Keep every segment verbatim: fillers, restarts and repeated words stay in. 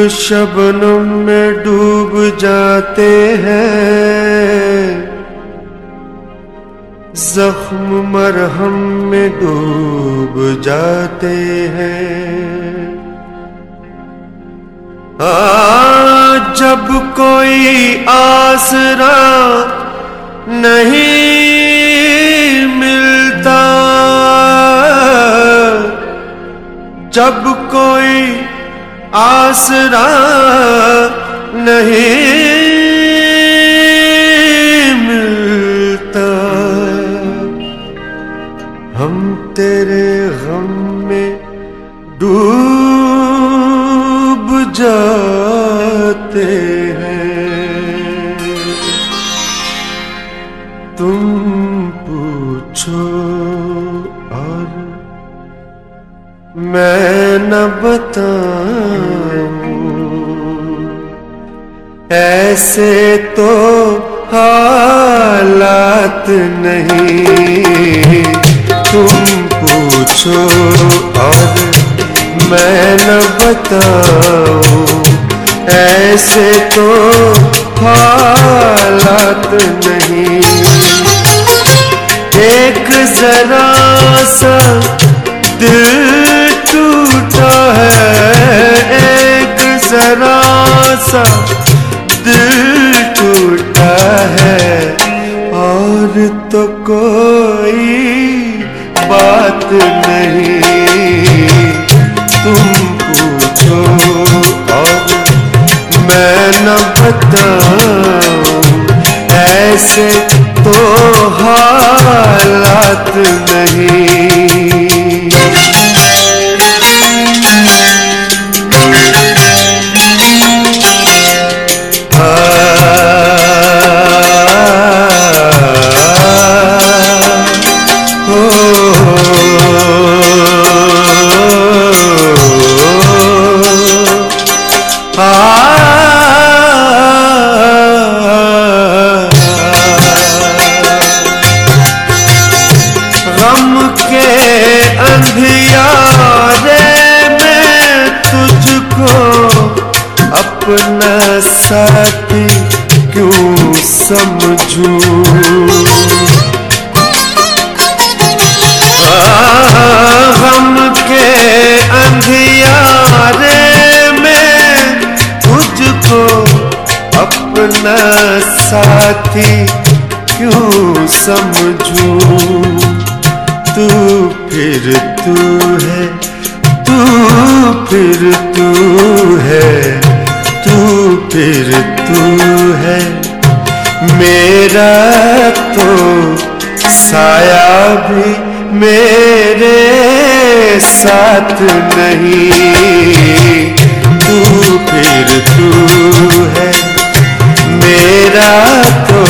शबनम में डूब जाते हैं, जख्म मरहम में डूब जाते हैं। आ, जब कोई आसरा नहीं मिलता, जब कोई आसरा नहीं मिलता, हम तेरे गम में डूब जाते हैं। तुम पूछो और मैं न बताऊं, ऐसे तो हालात नहीं। तुम पूछो और मैं न बताऊं, ऐसे तो हालात नहीं। एक जरा सा दिल टूटा है, एक जरा सा दिल टूटा है, और तो कोई बात नहीं। तुम पूछो और मैं न बताऊं, ऐसे तो हालात नहीं। अपना साथी क्यों समझूं, हम के अंधियारे में तुझको अपना साथी क्यों समझूं। तू फिर तू है, तू फिर तू है, तू फिर तू है। मेरा तो साया भी मेरे साथ नहीं। तू फिर तू है, मेरा तो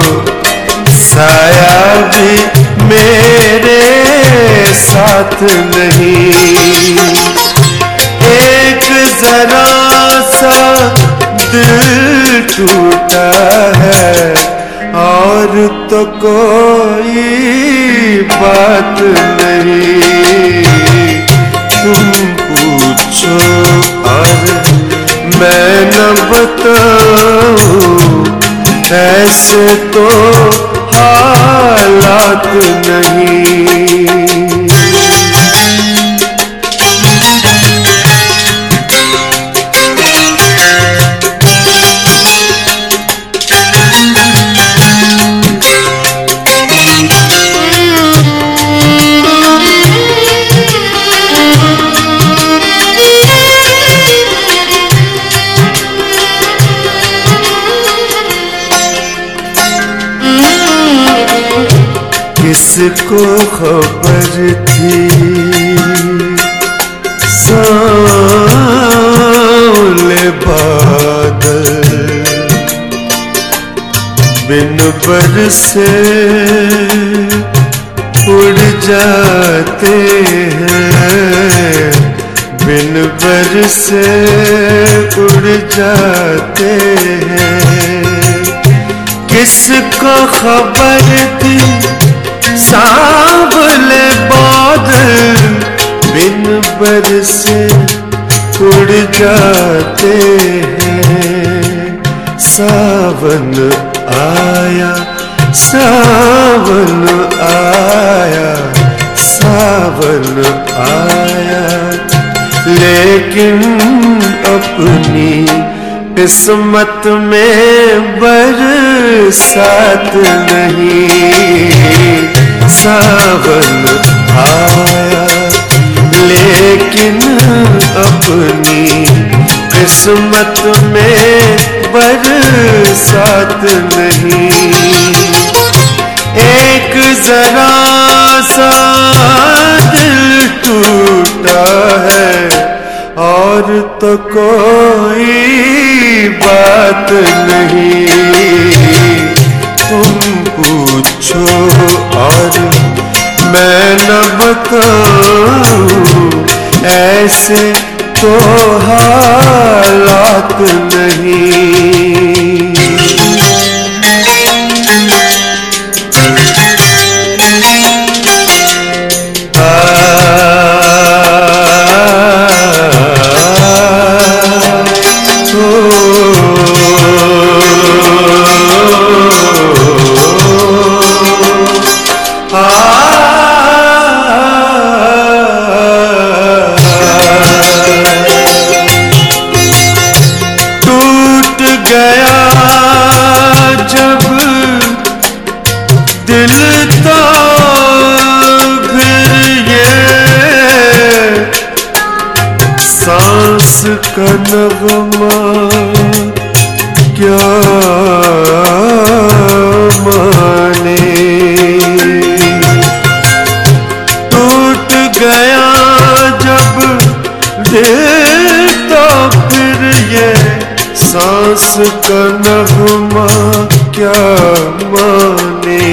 साया भी मेरे साथ नहीं। एक जरा सा दिल टूटा है, और तो कोई बात नहीं। तुम पूछो और मैं न बताऊं, ऐसे तो हालात नहीं। किसको खबर थी सांवले बादल बिन बरसे उड़ जाते हैं, बिन बरसे उड़ जाते हैं। किसको खबर थी सांवले बादल बिन बरसे उड़ जाते हैं। सावन आया सावन आया सावन आया, लेकिन अपनी किस्मत में बरसात नहीं। सावन आया लेकिन अपनी किस्मत में बरसात नहीं। एक जरा सा दिल टूटा है और तो कोई बात नहीं। तुम पूछो और मैं न बताऊं, ऐसे तो हालात नहीं। सांस का नगमा क्या माने, टूट गया जब दिल तो फिर ये सांस का नगमा क्या माने।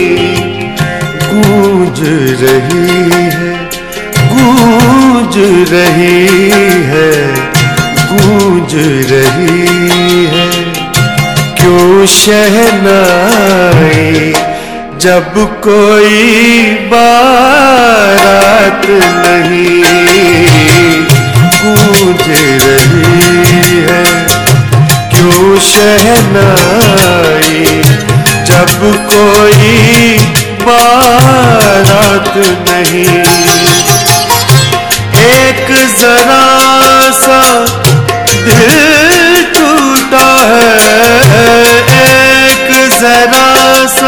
गूंज रही है गूंज रही है गूंज रही है क्यों शहनाई, जब कोई बारात नहीं। गूंज रही है क्यों शहनाई, जब कोई बारात नहीं। एक जरा सा दिल टूटा है, एक जरा सा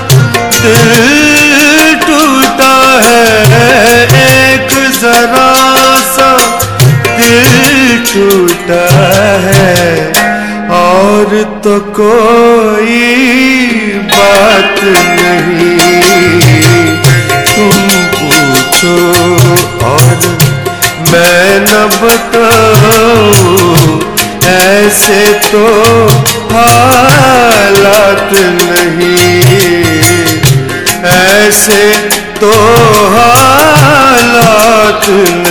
दिल टूटा है, एक जरा सा दिल टूटा है और तो कोई बात नहीं। तुम पूछो और मैं न बताऊं, ऐसे तो हालात नहीं। ऐसे तो हालात